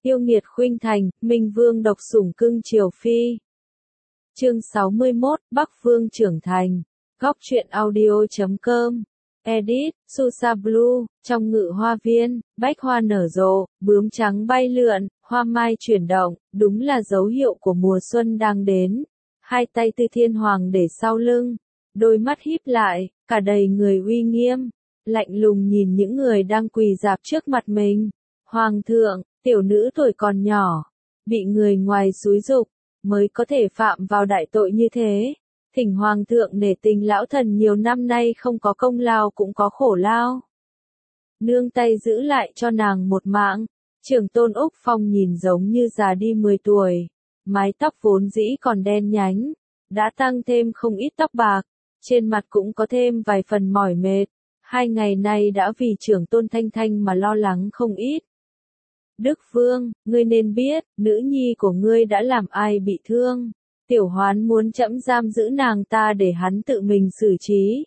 Yêu nghiệt khuynh thành, Minh Vương độc sủng cưng chiều phi. Chương 61, Bắc Vương trưởng thành. Góc truyện audio.com. Edit, Susa Blue. Trong ngự hoa viên, bách hoa nở rộ, bướm trắng bay lượn, hoa mai chuyển động, đúng là dấu hiệu của mùa xuân đang đến. Hai tay Tư Thiên Hoàng để sau lưng, đôi mắt híp lại, cả đầy người uy nghiêm, lạnh lùng nhìn những người đang quỳ rạp trước mặt mình. Hoàng thượng, tiểu nữ tuổi còn nhỏ, bị người ngoài xúi giục, mới có thể phạm vào đại tội như thế. Thỉnh Hoàng thượng nể tình lão thần nhiều năm nay không có công lao cũng có khổ lao. Nương tay giữ lại cho nàng một mạng. Trưởng tôn Úc Phong nhìn giống như già đi 10 tuổi. Mái tóc vốn dĩ còn đen nhánh, đã tăng thêm không ít tóc bạc. Trên mặt cũng có thêm vài phần mỏi mệt. 2 ngày nay đã vì trưởng tôn Thanh Thanh mà lo lắng không ít. Đức Vương, ngươi nên biết, nữ nhi của ngươi đã làm ai bị thương. Tiểu Hoán muốn trẫm giam giữ nàng ta để hắn tự mình xử trí.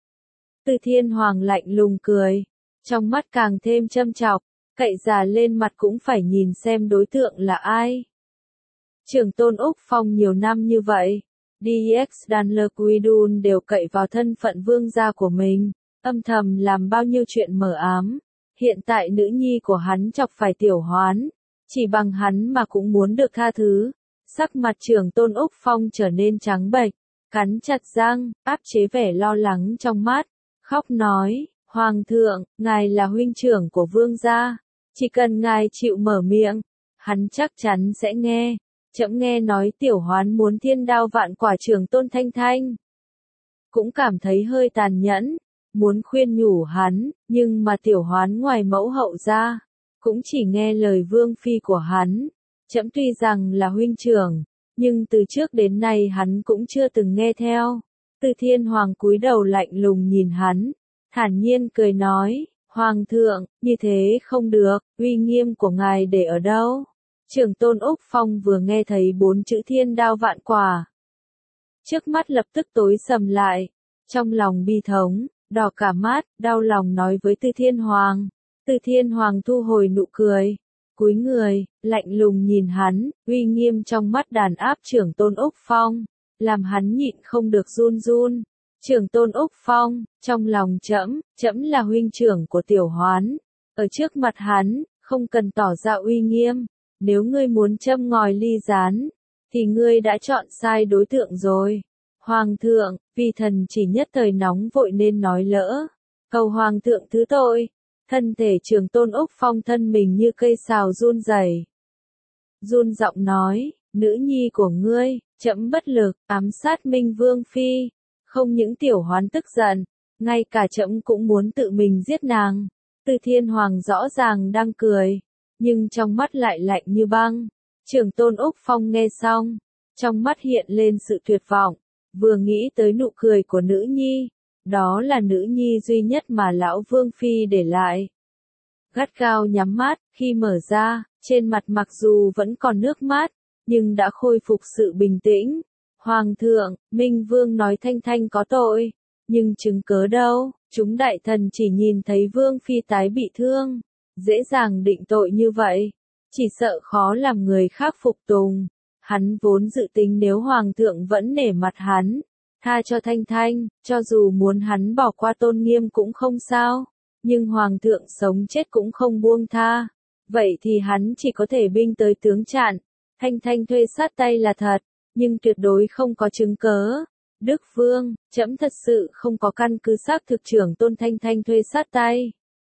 Tư Thiên Hoàng lạnh lùng cười, trong mắt càng thêm châm chọc, cậy già lên mặt cũng phải nhìn xem đối tượng là ai. Trưởng tôn Úc Phong nhiều năm như vậy, DX Danler Kuidun đều cậy vào thân phận vương gia của mình, âm thầm làm bao nhiêu chuyện mờ ám. Hiện tại nữ nhi của hắn chọc phải Tiểu Hoán, chỉ bằng hắn mà cũng muốn được tha thứ. Sắc mặt trưởng tôn Úc Phong trở nên trắng bệch, cắn chặt răng, áp chế vẻ lo lắng trong mắt, khóc nói, Hoàng thượng, ngài là huynh trưởng của vương gia, chỉ cần ngài chịu mở miệng, hắn chắc chắn sẽ nghe. Trẫm nghe nói Tiểu Hoán muốn thiên đao vạn quả trưởng tôn Thanh Thanh. Cũng cảm thấy hơi tàn nhẫn, muốn khuyên nhủ hắn, nhưng mà Tiểu Hoán ngoài mẫu hậu ra, cũng chỉ nghe lời vương phi của hắn. Trẫm tuy rằng là huynh trưởng, nhưng từ trước đến nay hắn cũng chưa từng nghe theo. Tư Thiên Hoàng cúi đầu lạnh lùng nhìn hắn, thản nhiên cười nói, Hoàng thượng, như thế không được, uy nghiêm của ngài để ở đâu? Trưởng tôn Úc Phong vừa nghe thấy 4 chữ thiên đao vạn quả. Trước mắt lập tức tối sầm lại, trong lòng bi thống, đỏ cả mắt, đau lòng nói với Tư Thiên Hoàng. Tư Thiên Hoàng thu hồi nụ cười, cúi người, lạnh lùng nhìn hắn, uy nghiêm trong mắt đàn áp trưởng tôn Úc Phong, làm hắn nhịn không được run run. Trưởng tôn Úc Phong, trong lòng trẫm là huynh trưởng của Tiểu Hoán, ở trước mặt hắn, không cần tỏ ra uy nghiêm, nếu ngươi muốn châm ngòi ly gián, thì ngươi đã chọn sai đối tượng rồi. Hoàng thượng, vì thần chỉ nhất thời nóng vội nên nói lỡ, cầu Hoàng thượng thứ tội. Thân thể trưởng tôn Úc Phong thân mình như cây sào run rẩy, run giọng nói, nữ nhi của ngươi, trẫm bất lực, ám sát Minh Vương phi, không những Tiểu Hoán tức giận, ngay cả trẫm cũng muốn tự mình giết nàng. Tư Thiên Hoàng rõ ràng đang cười, nhưng trong mắt lại lạnh như băng. Trưởng tôn Úc Phong nghe xong, trong mắt hiện lên sự tuyệt vọng, vừa nghĩ tới nụ cười của nữ nhi. Đó là nữ nhi duy nhất mà lão Vương phi để lại. Gắt gao nhắm mắt, khi mở ra, trên mặt mặc dù vẫn còn nước mắt, nhưng đã khôi phục sự bình tĩnh. Hoàng thượng, Minh Vương nói Thanh Thanh có tội, nhưng chứng cớ đâu, chúng đại thần chỉ nhìn thấy Vương phi tái bị thương, dễ dàng định tội như vậy, chỉ sợ khó làm người khác phục tùng. Hắn vốn dự tính nếu Hoàng thượng vẫn nể mặt hắn, tha cho Thanh Thanh, cho dù muốn hắn bỏ qua tôn nghiêm cũng không sao, nhưng Hoàng thượng sống chết cũng không buông tha, vậy thì hắn chỉ có thể binh tới tướng chặn. Thanh Thanh thuê sát tay là thật, nhưng tuyệt đối không có chứng cớ. Đức Vương, trẫm thật sự không có căn cứ xác thực trưởng tôn Thanh Thanh thuê sát tay.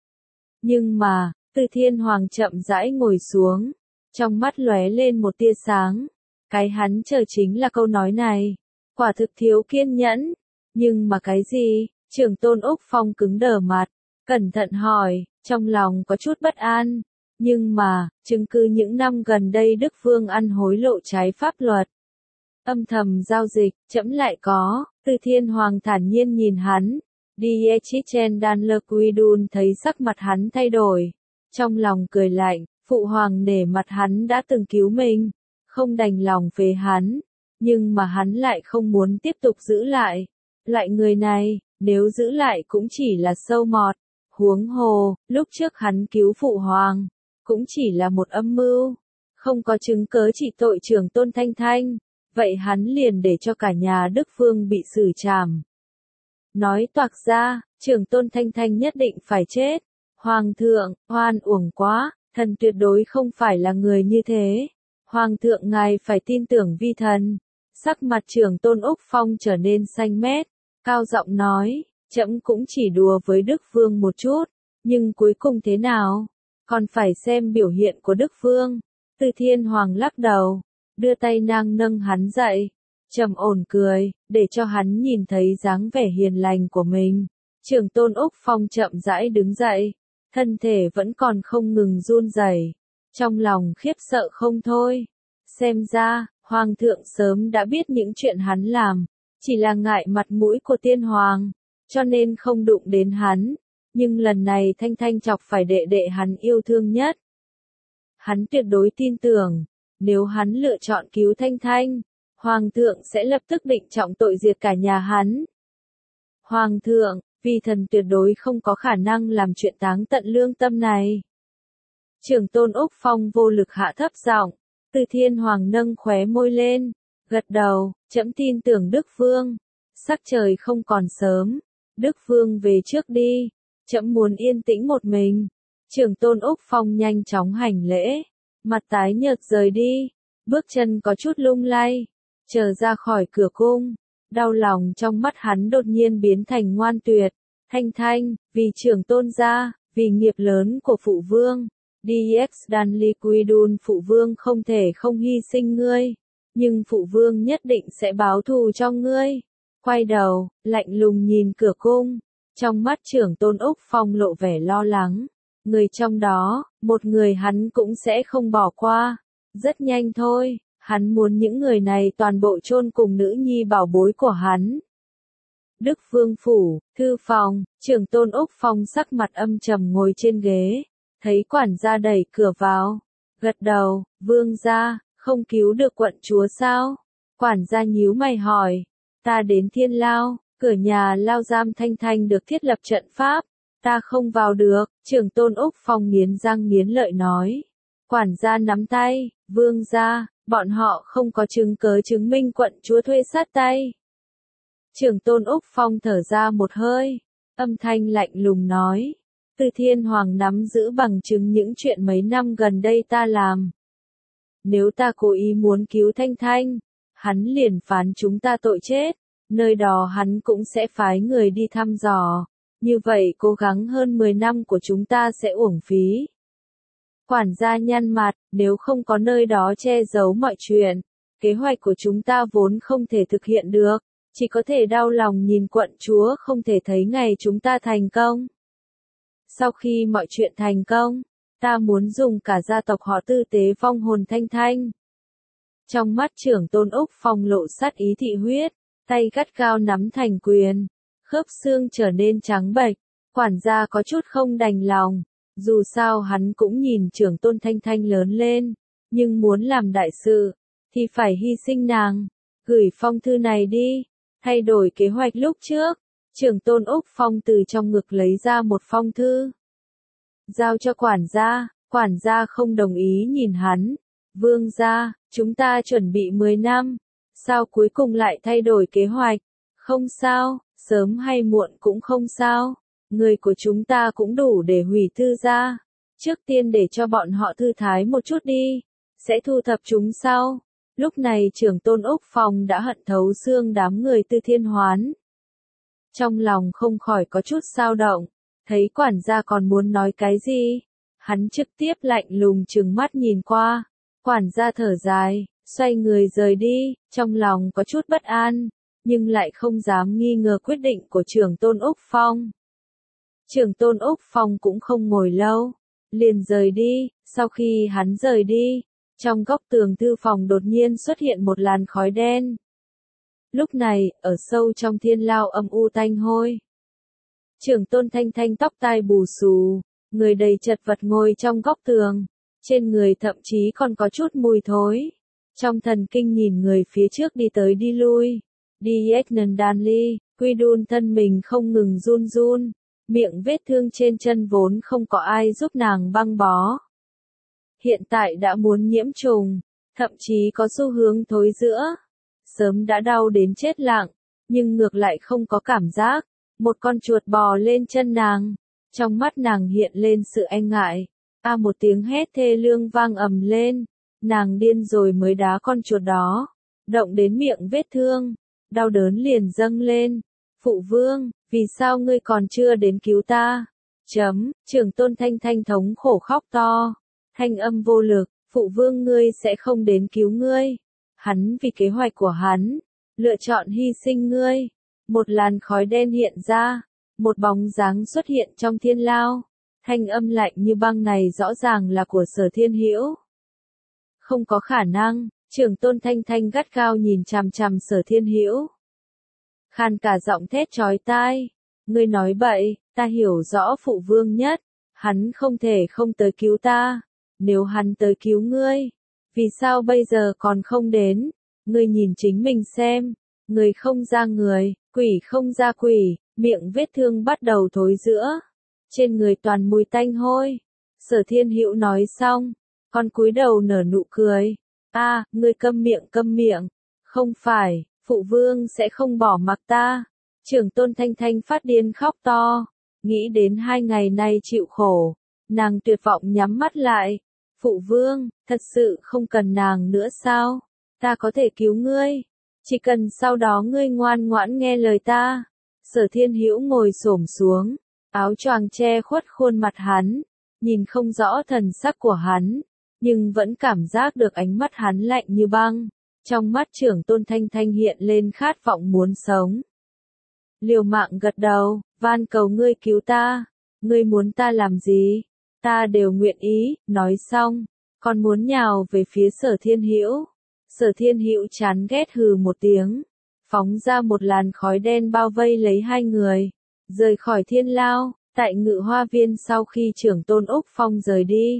Nhưng mà, Tư Thiên Hoàng chậm rãi ngồi xuống, trong mắt lóe lên một tia sáng. Cái hắn chờ chính là câu nói này. Quả thực thiếu kiên nhẫn. Nhưng mà cái gì? Trưởng tôn Úc Phong cứng đờ mặt, cẩn thận hỏi, trong lòng có chút bất an. Nhưng mà, chứng cứ những năm gần đây Đức Vương ăn hối lộ trái pháp luật, âm thầm giao dịch, trẫm lại có. Tư Thiên Hoàng thản nhiên nhìn hắn. Diechichen Danler Kuidun thấy sắc mặt hắn thay đổi, trong lòng cười lạnh, phụ hoàng nể mặt hắn đã từng cứu mình, không đành lòng phế hắn, nhưng mà hắn lại không muốn tiếp tục giữ lại. Loại người này, nếu giữ lại cũng chỉ là sâu mọt. Huống hồ, lúc trước hắn cứu phụ hoàng, cũng chỉ là một âm mưu. không có chứng cớ trị tội trưởng tôn Thanh Thanh, vậy hắn liền để cho cả nhà Đức Vương bị xử trảm. Nói toạc ra, trưởng tôn Thanh Thanh nhất định phải chết. Hoàng thượng, oan uổng quá, thần tuyệt đối không phải là người như thế. Hoàng thượng ngài phải tin tưởng vi thần. Sắc mặt trưởng tôn Úc Phong trở nên xanh mét, cao giọng nói, trẫm cũng chỉ đùa với Đức Vương một chút, nhưng cuối cùng thế nào? Còn phải xem biểu hiện của Đức Vương. Từ Thiên Hoàng lắc đầu, đưa tay nâng hắn dậy, trầm ổn cười, để cho hắn nhìn thấy dáng vẻ hiền lành của mình. Trưởng tôn Úc Phong chậm rãi đứng dậy, thân thể vẫn còn không ngừng run rẩy, trong lòng khiếp sợ không thôi. Xem ra, Hoàng thượng sớm đã biết những chuyện hắn làm, chỉ là ngại mặt mũi của Tiên Hoàng, cho nên không đụng đến hắn. Nhưng lần này Thanh Thanh chọc phải đệ đệ hắn yêu thương nhất. Hắn tuyệt đối tin tưởng, nếu hắn lựa chọn cứu Thanh Thanh, Hoàng thượng sẽ lập tức định trọng tội diệt cả nhà hắn. Hoàng thượng, vì thần tuyệt đối không có khả năng làm chuyện táng tận lương tâm này. Trưởng tôn Úc Phong vô lực hạ thấp giọng, Từ Thiên Hoàng nâng khóe môi lên, gật đầu, trẫm tin tưởng Đức Vương. Sắc trời không còn sớm, Đức Vương về trước đi, trẫm muốn yên tĩnh một mình. Trưởng tôn Úc Phong nhanh chóng hành lễ, mặt tái nhợt rời đi, bước chân có chút lung lay, chờ ra khỏi cửa cung, đau lòng trong mắt hắn đột nhiên biến thành ngoan tuyệt. Thanh Thanh, vì trưởng tôn gia, vì nghiệp lớn của phụ vương, DX Danley Quidun phụ vương không thể không hy sinh ngươi, nhưng phụ vương nhất định sẽ báo thù cho ngươi. Quay đầu, lạnh lùng nhìn cửa cung, trong mắt trưởng tôn Úc Phong lộ vẻ lo lắng. Người trong đó, một người hắn cũng sẽ không bỏ qua. Rất nhanh thôi, hắn muốn những người này toàn bộ chôn cùng nữ nhi bảo bối của hắn. Đức Vương phủ, thư phòng, trưởng tôn Úc Phong sắc mặt âm trầm ngồi trên ghế, thấy quản gia đẩy cửa vào, gật đầu, vương gia, không cứu được quận chúa sao? Quản gia nhíu mày hỏi, ta đến Thiên Lao, cửa nhà lao giam Thanh Thanh được thiết lập trận pháp, ta không vào được, trưởng tôn Úc Phong nghiến răng nghiến lợi nói. Quản gia nắm tay, vương gia, bọn họ không có chứng cớ chứng minh quận chúa thuê sát tay. Trưởng tôn Úc Phong thở ra một hơi, âm thanh lạnh lùng nói, Từ Thiên Hoàng nắm giữ bằng chứng những chuyện mấy năm gần đây ta làm. Nếu ta cố ý muốn cứu Thanh Thanh, hắn liền phán chúng ta tội chết, nơi đó hắn cũng sẽ phái người đi thăm dò, như vậy cố gắng hơn 10 năm của chúng ta sẽ uổng phí. Quản gia nhăn mặt, nếu không có nơi đó che giấu mọi chuyện, kế hoạch của chúng ta vốn không thể thực hiện được, chỉ có thể đau lòng nhìn quận chúa không thể thấy ngày chúng ta thành công. Sau khi mọi chuyện thành công, ta muốn dùng cả gia tộc họ Tư tế vong hồn Thanh Thanh. Trong mắt trưởng tôn Úc Phong lộ sát ý thị huyết, tay gắt gao nắm thành quyền, khớp xương trở nên trắng bệch, quản gia có chút không đành lòng, dù sao hắn cũng nhìn trưởng tôn Thanh Thanh lớn lên, nhưng muốn làm đại sự, thì phải hy sinh nàng, gửi phong thư này đi, thay đổi kế hoạch lúc trước. Trưởng tôn Úc Phong từ trong ngực lấy ra một phong thư, giao cho quản gia không đồng ý nhìn hắn, vương gia, chúng ta chuẩn bị 10 năm, sao cuối cùng lại thay đổi kế hoạch, không sao, sớm hay muộn cũng không sao, người của chúng ta cũng đủ để hủy thư ra, trước tiên để cho bọn họ thư thái một chút đi, sẽ thu thập chúng sau. Lúc này trưởng tôn Úc Phong đã hận thấu xương đám người Tư Thiên Hoán. Trong lòng không khỏi có chút xao động, thấy quản gia còn muốn nói cái gì, hắn trực tiếp lạnh lùng trừng mắt nhìn qua, quản gia thở dài, xoay người rời đi, trong lòng có chút bất an, nhưng lại không dám nghi ngờ quyết định của trưởng tôn Úc Phong. Trưởng tôn Úc Phong cũng không ngồi lâu, liền rời đi, sau khi hắn rời đi, trong góc tường thư phòng đột nhiên xuất hiện một làn khói đen. Lúc này, ở sâu trong Thiên Lao âm u tanh hôi. Trưởng tôn Thanh Thanh tóc tai bù xù, người đầy chật vật ngồi trong góc tường, trên người thậm chí còn có chút mùi thối. Trong thần kinh nhìn người phía trước đi tới đi lui, Diegnan Danley, Quidun thân mình không ngừng run run, miệng vết thương trên chân vốn không có ai giúp nàng băng bó. hiện tại đã muốn nhiễm trùng, thậm chí có xu hướng thối rữa. Sớm đã đau đến chết lặng, nhưng ngược lại không có cảm giác. Một con chuột bò lên chân nàng, trong mắt nàng hiện lên sự e ngại. Một tiếng hét thê lương vang ầm lên, nàng điên rồi mới đá con chuột đó, động đến miệng vết thương, đau đớn liền dâng lên. Phụ vương, vì sao ngươi còn chưa đến cứu ta? Trưởng tôn Thanh Thanh thống khổ khóc to, thanh âm vô lực, phụ vương ngươi sẽ không đến cứu ngươi. Hắn vì kế hoạch của hắn, lựa chọn hy sinh ngươi. Một làn khói đen hiện ra, một bóng dáng xuất hiện trong thiên lao. Thanh âm lạnh như băng này rõ ràng là của Sở Thiên Hữu. Không có khả năng, trưởng tôn Thanh Thanh gắt gao nhìn chằm chằm Sở Thiên Hữu. Khan cả giọng thét chói tai. Ngươi nói bậy, ta hiểu rõ phụ vương nhất. Hắn không thể không tới cứu ta. Nếu hắn tới cứu ngươi, vì sao bây giờ còn không đến? Ngươi nhìn chính mình xem. Người không ra người, quỷ không ra quỷ, miệng vết thương bắt đầu thối rữa. Trên người toàn mùi tanh hôi. Sở Thiên Hữu nói xong, con cúi đầu nở nụ cười. Ngươi câm miệng. Không phải, phụ vương sẽ không bỏ mặc ta. Trưởng tôn Thanh Thanh phát điên khóc to. Nghĩ đến 2 ngày nay chịu khổ, nàng tuyệt vọng nhắm mắt lại. Phụ vương, thật sự không cần nàng nữa sao? Ta có thể cứu ngươi. Chỉ cần sau đó ngươi ngoan ngoãn nghe lời ta. Sở Thiên Hữu ngồi xổm xuống, áo choàng che khuất khuôn mặt hắn, nhìn không rõ thần sắc của hắn, nhưng vẫn cảm giác được ánh mắt hắn lạnh như băng. Trong mắt trưởng tôn Thanh Thanh hiện lên khát vọng muốn sống. Liều mạng gật đầu, van cầu ngươi cứu ta. Ngươi muốn ta làm gì? Ta đều nguyện ý. Nói xong, còn muốn nhào về phía Sở Thiên Hữu. Sở Thiên Hữu chán ghét hừ một tiếng, phóng ra một làn khói đen bao vây lấy hai người, rời khỏi thiên lao. Tại Ngự Hoa Viên sau khi trưởng tôn Úc Phong rời đi,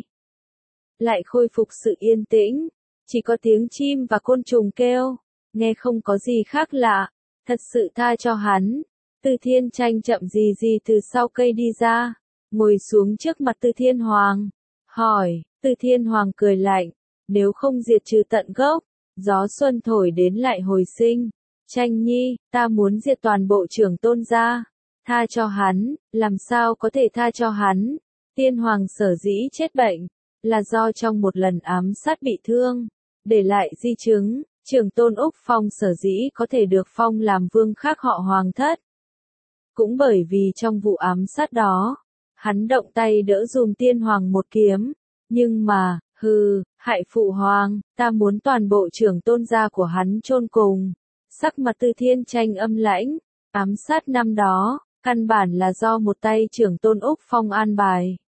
lại khôi phục sự yên tĩnh, chỉ có tiếng chim và côn trùng kêu, nghe không có gì khác lạ. Thật sự tha cho hắn. Từ Thiên Tranh chậm gì từ sau cây đi ra, ngồi xuống trước mặt Từ Thiên Hoàng, hỏi. Từ Thiên Hoàng cười lạnh, nếu không diệt trừ tận gốc, gió xuân thổi đến lại hồi sinh. Tranh nhi, ta muốn diệt toàn bộ trưởng tôn gia. Tha cho hắn, làm sao có thể tha cho hắn? Tiên Hoàng sở dĩ chết bệnh, là do trong một lần ám sát bị thương, để lại di chứng. Trưởng tôn Úc Phong sở dĩ có thể được phong làm vương khác họ Hoàng thất, cũng bởi vì trong vụ ám sát đó, hắn động tay đỡ dùm Tiên Hoàng một kiếm. Nhưng mà, hại phụ hoàng, ta muốn toàn bộ trưởng tôn gia của hắn chôn cùng. Sắc mặt Từ Thiên Tranh âm lãnh, ám sát năm đó, căn bản là do một tay trưởng tôn Úc Phong an bài.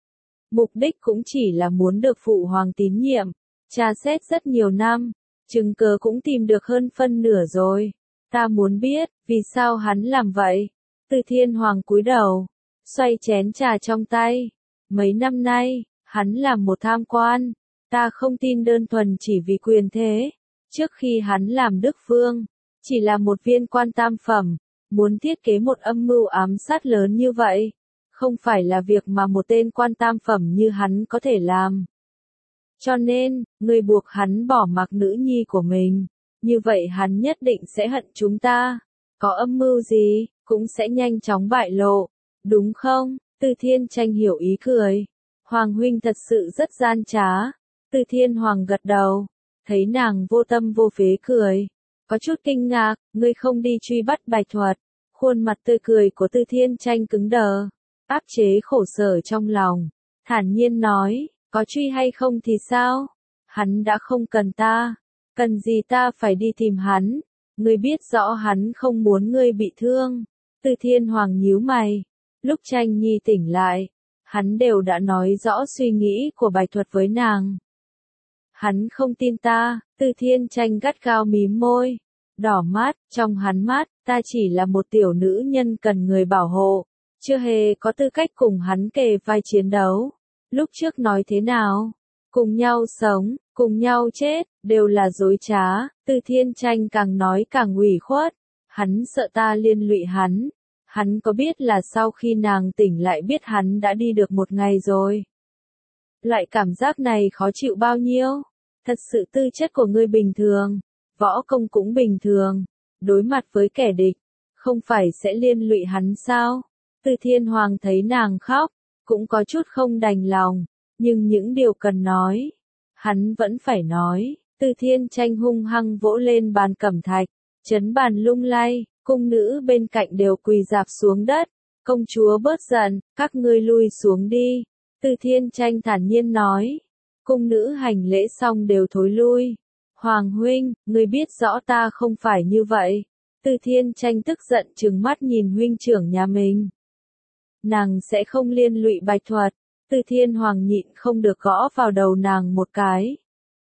Mục đích cũng chỉ là muốn được phụ hoàng tín nhiệm, tra xét rất nhiều năm, chứng cớ cũng tìm được hơn phân nửa rồi. Ta muốn biết, vì sao hắn làm vậy? Từ Thiên Hoàng cúi đầu, xoay chén trà trong tay. Mấy năm nay, hắn làm một tham quan. Ta không tin đơn thuần chỉ vì quyền thế. Trước khi hắn làm Đức Vương, chỉ là một viên quan tam phẩm, muốn thiết kế một âm mưu ám sát lớn như vậy, không phải là việc mà một tên quan tam phẩm như hắn có thể làm. Cho nên, người buộc hắn bỏ mặc nữ nhi của mình, như vậy hắn nhất định sẽ hận chúng ta. Có âm mưu gì, cũng sẽ nhanh chóng bại lộ, đúng không? Từ Thiên Tranh hiểu ý cười. Hoàng huynh thật sự rất gian trá. Từ Thiên Hoàng gật đầu, thấy nàng vô tâm vô phế cười, có chút kinh ngạc. Ngươi không đi truy bắt Bạch Thuật? Khuôn mặt tươi cười của Từ Thiên Tranh cứng đờ, áp chế khổ sở trong lòng, thản nhiên nói, có truy hay không thì sao? Hắn đã không cần ta, cần gì ta phải đi tìm hắn? Ngươi biết rõ hắn không muốn ngươi bị thương. Từ Thiên Hoàng nhíu mày. Lúc Tranh Nhi tỉnh lại, hắn đều đã nói rõ suy nghĩ của Bạch Thuật với nàng. Hắn không tin ta. Từ Thiên Tranh gắt gao mím môi, đỏ mắt. Trong hắn mắt, ta chỉ là một tiểu nữ nhân cần người bảo hộ, chưa hề có tư cách cùng hắn kề vai chiến đấu. Lúc trước nói thế nào? Cùng nhau sống, cùng nhau chết, đều là dối trá. Từ Thiên Tranh càng nói càng ủy khuất. Hắn sợ ta liên lụy hắn. Hắn có biết là sau khi nàng tỉnh lại biết hắn đã đi được một ngày rồi. Loại cảm giác này khó chịu bao nhiêu? Thật sự tư chất của ngươi bình thường, võ công cũng bình thường, đối mặt với kẻ địch, không phải sẽ liên lụy hắn sao? Từ Thiên Hoàng thấy nàng khóc, cũng có chút không đành lòng, nhưng những điều cần nói, hắn vẫn phải nói. Từ Thiên Tranh hung hăng vỗ lên bàn cẩm thạch, chấn bàn lung lay, cung nữ bên cạnh đều quỳ rạp xuống đất. Công chúa bớt giận, các ngươi lui xuống đi. Từ Thiên Tranh thản nhiên nói. Cung nữ hành lễ xong đều thối lui. Hoàng huynh, ngươi biết rõ ta không phải như vậy. Từ Thiên Tranh tức giận trừng mắt nhìn huynh trưởng nhà mình. Nàng sẽ không liên lụy Bạch Thuật. Từ Thiên Hoàng nhịn không được gõ vào đầu nàng một cái.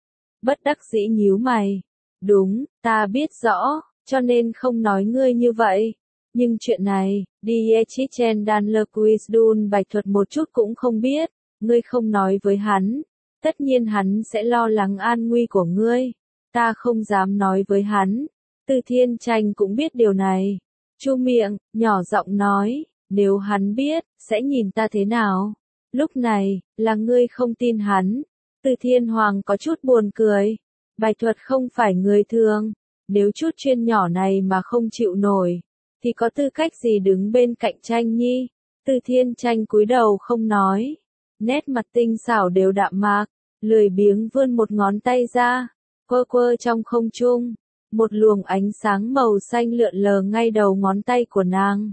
Bất đắc dĩ nhíu mày. Đúng, ta biết rõ, cho nên không nói ngươi như vậy. Nhưng chuyện này, Diechichen Dan Lequisdun Bạch Thuật một chút cũng không biết, ngươi không nói với hắn. Tất nhiên hắn sẽ lo lắng an nguy của ngươi. Ta không dám nói với hắn. Từ Thiên Tranh cũng biết điều này. Chu miệng, nhỏ giọng nói, nếu hắn biết, sẽ nhìn ta thế nào? Lúc này, là ngươi không tin hắn. Từ Thiên Hoàng có chút buồn cười. Bạch Thuật không phải người thường. Nếu chút chuyên nhỏ này mà không chịu nổi, thì có tư cách gì đứng bên cạnh Tranh Nhi? Từ Thiên Tranh cúi đầu không nói. Nét mặt tinh xảo đều đạm mạc, lười biếng vươn một ngón tay ra, quơ quơ trong không trung. Một luồng ánh sáng màu xanh lượn lờ ngay đầu ngón tay của nàng.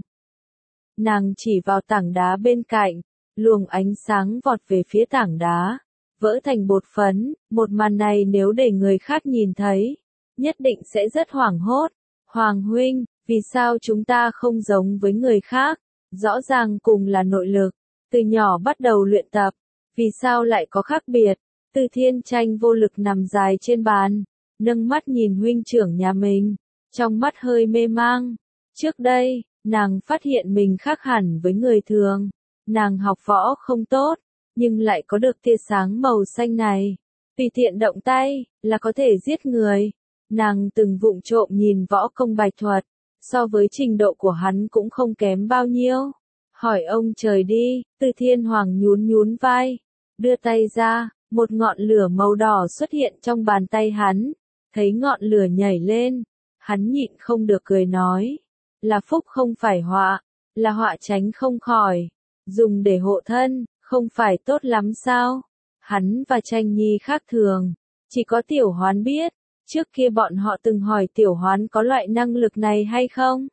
Nàng chỉ vào tảng đá bên cạnh, luồng ánh sáng vọt về phía tảng đá, vỡ thành bột phấn. Một màn này nếu để người khác nhìn thấy, nhất định sẽ rất hoảng hốt. Hoàng huynh, vì sao chúng ta không giống với người khác? Rõ ràng cùng là nội lực, từ nhỏ bắt đầu luyện tập, vì sao lại có khác biệt? Từ Thiên Tranh vô lực nằm dài trên bàn, nâng mắt nhìn huynh trưởng nhà mình, trong mắt hơi mê mang. Trước đây, nàng phát hiện mình khác hẳn với người thường. Nàng học võ không tốt, nhưng lại có được tia sáng màu xanh này. Tùy tiện động tay, là có thể giết người. Nàng từng vụng trộm nhìn võ công Bạch Thuật, so với trình độ của hắn cũng không kém bao nhiêu. Hỏi ông trời đi, Từ Thiên Hoàng nhún vai, đưa tay ra, một ngọn lửa màu đỏ xuất hiện trong bàn tay hắn. Thấy ngọn lửa nhảy lên, hắn nhịn không được cười nói, là phúc không phải họa, là họa tránh không khỏi, dùng để hộ thân, không phải tốt lắm sao? Hắn và Tranh Nhi khác thường, chỉ có Tiểu Hoán biết. Trước kia bọn họ từng hỏi Tiểu Hoán có loại năng lực này hay không?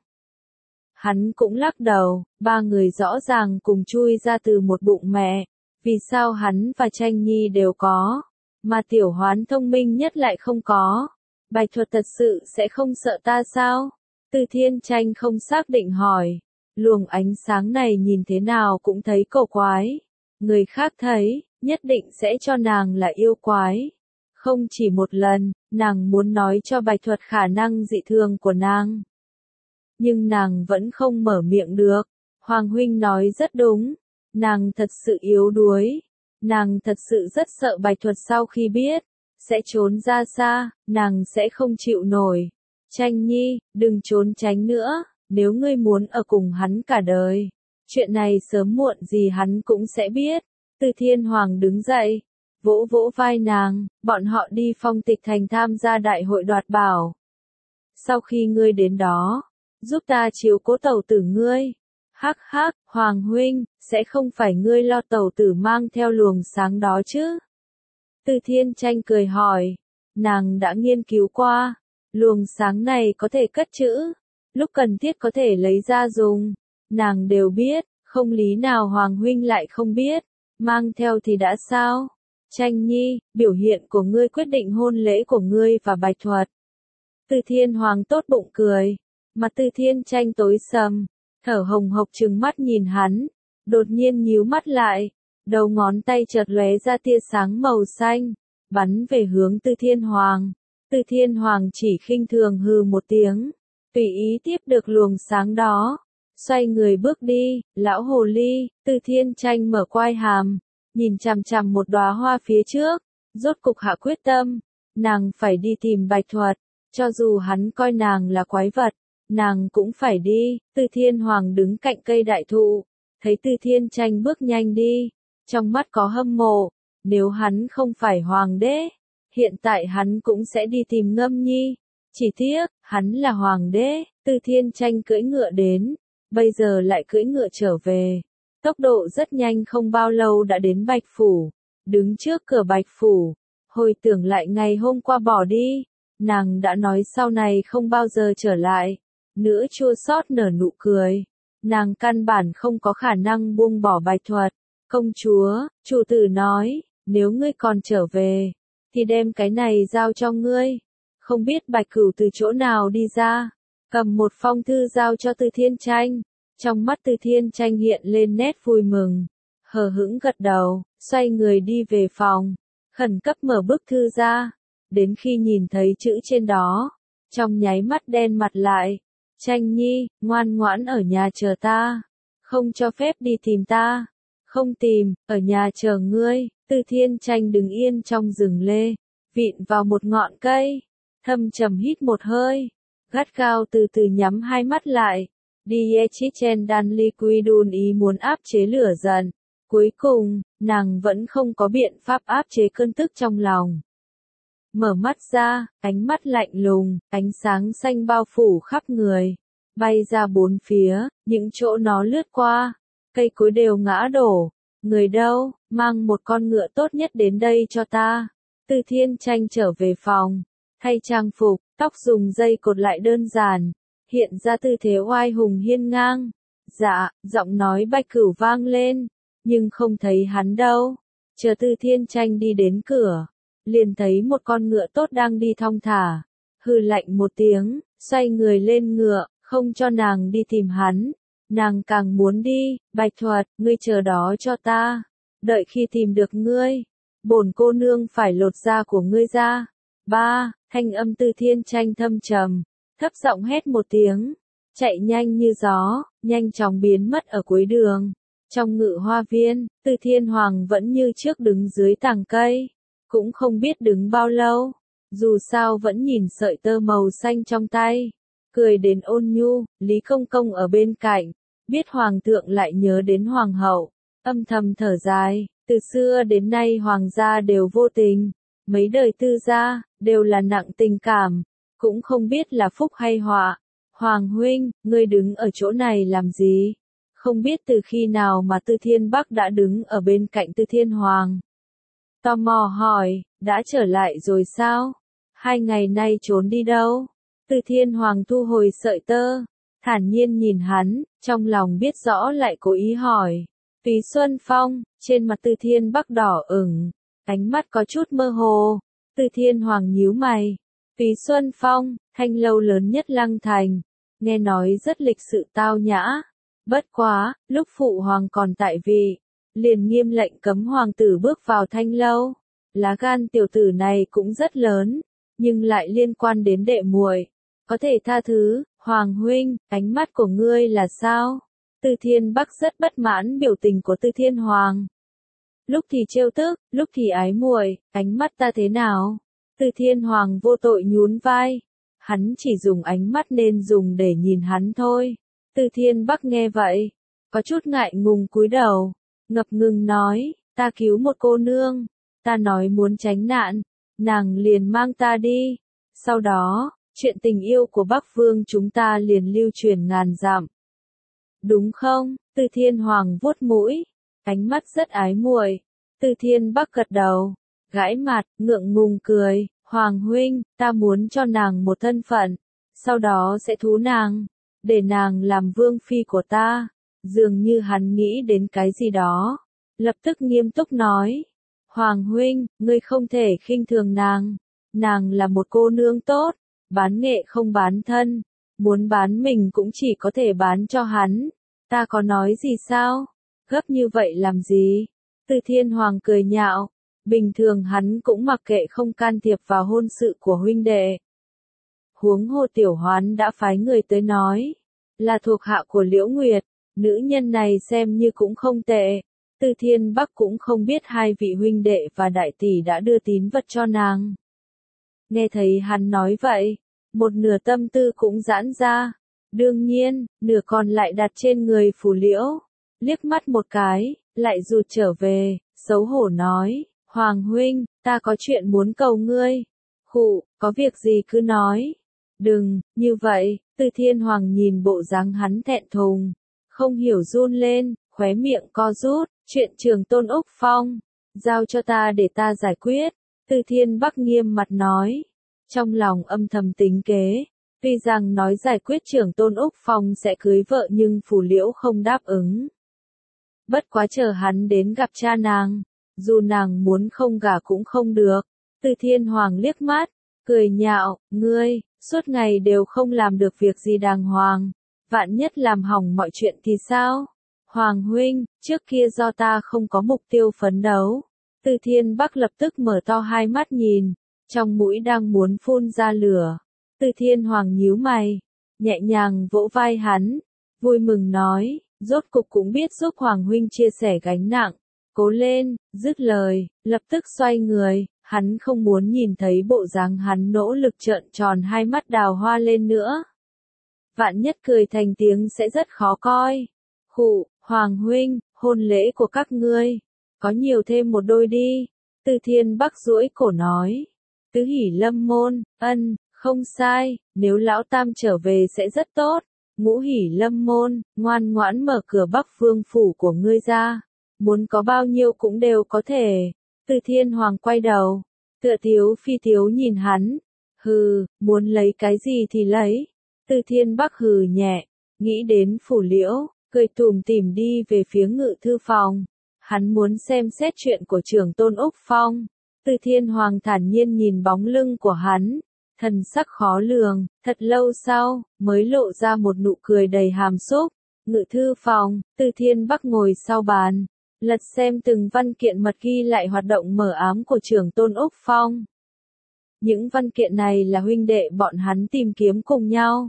Hắn cũng lắc đầu, ba người rõ ràng cùng chui ra từ một bụng mẹ. Vì sao hắn và Tranh Nhi đều có, mà Tiểu Hoán thông minh nhất lại không có? Bạch Thuật thật sự sẽ không sợ ta sao? Từ Thiên Tranh không xác định hỏi. Luồng ánh sáng này nhìn thế nào cũng thấy cổ quái. Người khác thấy, nhất định sẽ cho nàng là yêu quái. Không chỉ một lần, nàng muốn nói cho Bạch Thuật khả năng dị thường của nàng. Nhưng nàng vẫn không mở miệng được. Hoàng huynh nói rất đúng. Nàng thật sự yếu đuối. Nàng thật sự rất sợ Bạch Thuật sau khi biết, sẽ trốn ra xa, nàng sẽ không chịu nổi. Tranh Nhi, đừng trốn tránh nữa, nếu ngươi muốn ở cùng hắn cả đời. Chuyện này sớm muộn gì hắn cũng sẽ biết. Từ Thiên Hoàng đứng dậy, vỗ vỗ vai nàng, bọn họ đi Phong Tịch Thành tham gia đại hội đoạt bảo. Sau khi ngươi đến đó, giúp ta chiếu cố tẩu tử ngươi. Hắc hắc, Hoàng huynh, sẽ không phải ngươi lo tẩu tử mang theo luồng sáng đó chứ? Từ Thiên Tranh cười hỏi, nàng đã nghiên cứu qua, luồng sáng này có thể cất trữ, lúc cần thiết có thể lấy ra dùng, nàng đều biết, không lý nào Hoàng huynh lại không biết, mang theo thì đã sao? Tranh Nhi, biểu hiện của ngươi quyết định hôn lễ của ngươi và Bạch Thuật. Từ Thiên Hoàng tốt bụng cười, mặt Từ Thiên Tranh tối sầm, thở hồng hộc trừng mắt nhìn hắn, đột nhiên nhíu mắt lại, đầu ngón tay chợt lóe ra tia sáng màu xanh, bắn về hướng Từ Thiên Hoàng. Từ Thiên Hoàng chỉ khinh thường hừ một tiếng, tùy ý tiếp được luồng sáng đó, xoay người bước đi. Lão hồ ly, Từ Thiên Tranh mở quai hàm, nhìn chằm chằm một đóa hoa phía trước, rốt cục hạ quyết tâm, nàng phải đi tìm Bạch Thuật, cho dù hắn coi nàng là quái vật, nàng cũng phải đi. Từ Thiên Hoàng đứng cạnh cây đại thụ, thấy Từ Thiên Tranh bước nhanh đi, trong mắt có hâm mộ, nếu hắn không phải hoàng đế, hiện tại hắn cũng sẽ đi tìm Ngâm Nhi. Chỉ tiếc, hắn là hoàng đế, Từ Thiên Tranh cưỡi ngựa đến, bây giờ lại cưỡi ngựa trở về. Tốc độ rất nhanh, không bao lâu đã đến Bạch Phủ, đứng trước cửa Bạch Phủ, hồi tưởng lại ngày hôm qua bỏ đi, nàng đã nói sau này không bao giờ trở lại, nữa chua xót nở nụ cười, nàng căn bản không có khả năng buông bỏ Bạch Thuật. Công chúa, chủ tử nói, nếu ngươi còn trở về, thì đem cái này giao cho ngươi. Không biết Bạch Cửu từ chỗ nào đi ra, cầm một phong thư giao cho Từ Thiên Tranh. Trong mắt Từ Thiên Tranh hiện lên nét vui mừng, hờ hững gật đầu, xoay người đi về phòng, khẩn cấp mở bức thư ra, đến khi nhìn thấy chữ trên đó, trong nháy mắt đen mặt lại. Tranh Nhi, ngoan ngoãn ở nhà chờ ta, không cho phép đi tìm ta, không tìm, ở nhà chờ ngươi. Từ Thiên Tranh đứng yên trong rừng lê, vịn vào một ngọn cây, thâm trầm hít một hơi, gắt gao từ từ nhắm hai mắt lại. Diechichen Dan Liquidun ý muốn áp chế lửa giận. Cuối cùng, nàng vẫn không có biện pháp áp chế cơn tức trong lòng. Mở mắt ra, ánh mắt lạnh lùng, ánh sáng xanh bao phủ khắp người, bay ra bốn phía, những chỗ nó lướt qua, cây cối đều ngã đổ. Người đâu, mang một con ngựa tốt nhất đến đây cho ta. Từ Thiên Tranh trở về phòng, thay trang phục, tóc dùng dây cột lại đơn giản, hiện ra tư thế oai hùng hiên ngang. Dạ, giọng nói Bạch Cửu vang lên, nhưng không thấy hắn đâu. Chờ Từ Thiên Tranh đi đến cửa, liền thấy một con ngựa tốt đang đi thong thả, hừ lạnh một tiếng, xoay người lên ngựa, không cho nàng đi tìm hắn. Nàng càng muốn đi. Bạch Thuật, ngươi chờ đó cho ta, đợi khi tìm được ngươi, bổn cô nương phải lột da của ngươi ra. Ba, thanh âm Từ Thiên Tranh thâm trầm, thấp giọng hét một tiếng, chạy nhanh như gió, nhanh chóng biến mất ở cuối đường. Trong ngự hoa viên, Từ Thiên Hoàng vẫn như trước đứng dưới tàng cây, cũng không biết đứng bao lâu, dù sao vẫn nhìn sợi tơ màu xanh trong tay, cười đến ôn nhu. Lý Công Công ở bên cạnh, biết Hoàng thượng lại nhớ đến Hoàng hậu, âm thầm thở dài, từ xưa đến nay Hoàng gia đều vô tình, mấy đời tư gia, đều là nặng tình cảm, cũng không biết là phúc hay họa. Hoàng huynh, ngươi đứng ở chỗ này làm gì? Không biết từ khi nào mà Từ Thiên Bắc đã đứng ở bên cạnh Từ Thiên Hoàng. Tò mò hỏi, đã trở lại rồi sao? 2 ngày nay trốn đi đâu? Từ Thiên Hoàng thu hồi sợi tơ, thản nhiên nhìn hắn, trong lòng biết rõ lại cố ý hỏi. Phí Xuân Phong, trên mặt Từ Thiên Bắc đỏ ửng, ánh mắt có chút mơ hồ. Từ Thiên Hoàng nhíu mày. Phí Xuân Phong, thanh lâu lớn nhất Lăng Thành, nghe nói rất lịch sự tao nhã. Bất quá, lúc phụ hoàng còn tại vị, liền nghiêm lệnh cấm hoàng tử bước vào thanh lâu. Lá gan tiểu tử này cũng rất lớn, nhưng lại liên quan đến đệ muội, có thể tha thứ. Hoàng huynh, ánh mắt của ngươi là sao? Từ Thiên Bắc rất bất mãn biểu tình của Từ Thiên Hoàng. Lúc thì trêu tức, lúc thì ái muội, ánh mắt ta thế nào? Từ Thiên Hoàng vô tội nhún vai. Hắn chỉ dùng ánh mắt nên dùng để nhìn hắn thôi. Từ Thiên Bắc nghe vậy, có chút ngại ngùng cúi đầu, ngập ngừng nói, ta cứu một cô nương, ta nói muốn tránh nạn, nàng liền mang ta đi. Sau đó, chuyện tình yêu của Bắc Vương chúng ta liền lưu truyền ngàn dặm. Đúng không? Từ Thiên Hoàng vuốt mũi, ánh mắt rất ái muội. Từ Thiên Bắc gật đầu, gãi mặt, ngượng ngùng cười, Hoàng huynh, ta muốn cho nàng một thân phận, sau đó sẽ thú nàng, để nàng làm vương phi của ta. Dường như hắn nghĩ đến cái gì đó, lập tức nghiêm túc nói, Hoàng huynh, ngươi không thể khinh thường nàng, nàng là một cô nương tốt, bán nghệ không bán thân, muốn bán mình cũng chỉ có thể bán cho hắn, ta có nói gì sao, gấp như vậy làm gì? Từ Thiên Hoàng cười nhạo, bình thường hắn cũng mặc kệ không can thiệp vào hôn sự của huynh đệ. Huống hồ Tiểu Hoán đã phái người tới nói, là thuộc hạ của Liễu Nguyệt, nữ nhân này xem như cũng không tệ. Từ Thiên Bắc cũng không biết hai vị huynh đệ và đại tỷ đã đưa tín vật cho nàng. Nghe thấy hắn nói vậy, một nửa tâm tư cũng giãn ra, đương nhiên, nửa còn lại đặt trên người Phù Liễu, liếc mắt một cái, lại rụt trở về, xấu hổ nói, Hoàng huynh, ta có chuyện muốn cầu ngươi. Khụ, có việc gì cứ nói. Đừng, như vậy, Từ Thiên Hoàng nhìn bộ dáng hắn thẹn thùng. Không hiểu run lên, khóe miệng co rút, chuyện Trường Tôn Úc Phong. Giao cho ta để ta giải quyết. Từ Thiên Bắc nghiêm mặt nói. Trong lòng âm thầm tính kế. Tuy rằng nói giải quyết Trường Tôn Úc Phong sẽ cưới vợ nhưng Phù Liễu không đáp ứng. Bất quá chờ hắn đến gặp cha nàng. Dù nàng muốn không gả cũng không được. Từ Thiên Hoàng liếc mắt, cười nhạo, ngươi, suốt ngày đều không làm được việc gì đàng hoàng. Vạn nhất làm hỏng mọi chuyện thì sao? Hoàng huynh, trước kia do ta không có mục tiêu phấn đấu. Từ Thiên Bắc lập tức mở to hai mắt nhìn, trong mũi đang muốn phun ra lửa. Từ Thiên Hoàng nhíu mày, nhẹ nhàng vỗ vai hắn, vui mừng nói, rốt cục cũng biết giúp Hoàng huynh chia sẻ gánh nặng. Cố lên, dứt lời, lập tức xoay người, hắn không muốn nhìn thấy bộ dáng hắn nỗ lực trợn tròn hai mắt đào hoa lên nữa. Vạn nhất cười thành tiếng sẽ rất khó coi. Khụ, Hoàng huynh, hôn lễ của các ngươi, có nhiều thêm một đôi đi. Từ Thiên Bắc duỗi cổ nói. Tứ hỉ lâm môn, không sai, nếu lão tam trở về sẽ rất tốt. Ngũ hỉ lâm môn, ngoan ngoãn mở cửa Bắc Vương phủ của ngươi ra. Muốn có bao nhiêu cũng đều có thể. Từ Thiên Hoàng quay đầu, tựa tiếu phi tiếu nhìn hắn. Hừ, muốn lấy cái gì thì lấy. Từ Thiên Bắc hừ nhẹ, nghĩ đến Phủ Liễu, cười tủm tỉm đi về phía ngự thư phòng. Hắn muốn xem xét chuyện của Trường Tôn Úc Phong. Từ Thiên Hoàng thản nhiên nhìn bóng lưng của hắn, thần sắc khó lường, thật lâu sau, mới lộ ra một nụ cười đầy hàm xúc. Ngự thư phòng, Từ Thiên Bắc ngồi sau bàn, lật xem từng văn kiện mật ghi lại hoạt động mờ ám của Trường Tôn Úc Phong. Những văn kiện này là huynh đệ bọn hắn tìm kiếm cùng nhau.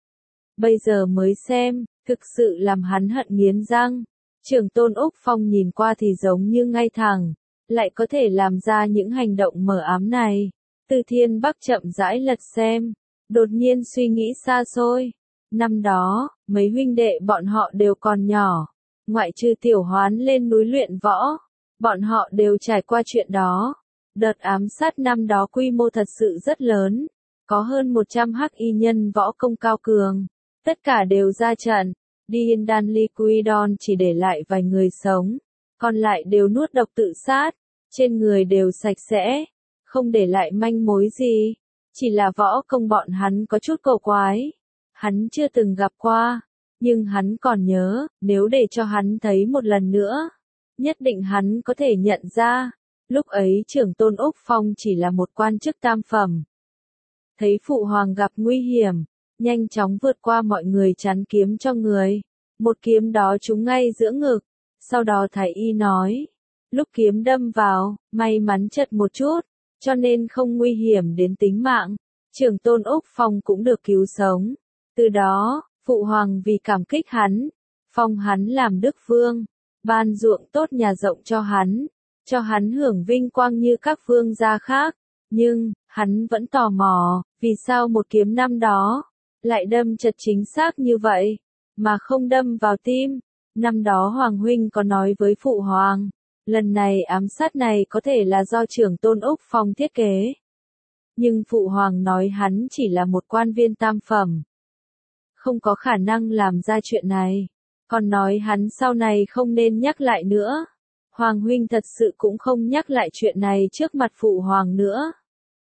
Bây giờ mới xem, thực sự làm hắn hận nghiến răng. Trường Tôn Úc Phong nhìn qua thì giống như ngay thẳng, lại có thể làm ra những hành động mờ ám này. Từ Thiên Bắc chậm rãi lật xem, đột nhiên suy nghĩ xa xôi. Năm đó, mấy huynh đệ bọn họ đều còn nhỏ, ngoại trừ Tiểu Hoán lên núi luyện võ, bọn họ đều trải qua chuyện đó. Đợt ám sát năm đó quy mô thật sự rất lớn, có hơn 100 hắc y nhân võ công cao cường, tất cả đều ra trận. Điên Đan Liquidon chỉ để lại vài người sống, còn lại đều nuốt độc tự sát, trên người đều sạch sẽ, không để lại manh mối gì, chỉ là võ công bọn hắn có chút cổ quái. Hắn chưa từng gặp qua, nhưng hắn còn nhớ, nếu để cho hắn thấy một lần nữa, nhất định hắn có thể nhận ra, lúc ấy Trường Tôn Úc Phong chỉ là một quan chức tam phẩm. Thấy Phụ Hoàng gặp nguy hiểm, nhanh chóng vượt qua mọi người chắn kiếm cho người. Một kiếm đó trúng ngay giữa ngực. Sau đó Thái Y nói, lúc kiếm đâm vào, may mắn chật một chút, cho nên không nguy hiểm đến tính mạng. Trường Tôn Úc Phong cũng được cứu sống. Từ đó, Phụ Hoàng vì cảm kích hắn, phong hắn làm Đức Vương, ban ruộng tốt nhà rộng cho hắn hưởng vinh quang như các vương gia khác. Nhưng, hắn vẫn tò mò, vì sao một kiếm năm đó lại đâm chật chính xác như vậy, mà không đâm vào tim. Năm đó Hoàng huynh có nói với Phụ Hoàng, lần này ám sát này có thể là do Trường Tôn Úc Phong thiết kế. Nhưng Phụ Hoàng nói hắn chỉ là một quan viên tam phẩm, không có khả năng làm ra chuyện này, còn nói hắn sau này không nên nhắc lại nữa. Hoàng huynh thật sự cũng không nhắc lại chuyện này trước mặt Phụ Hoàng nữa,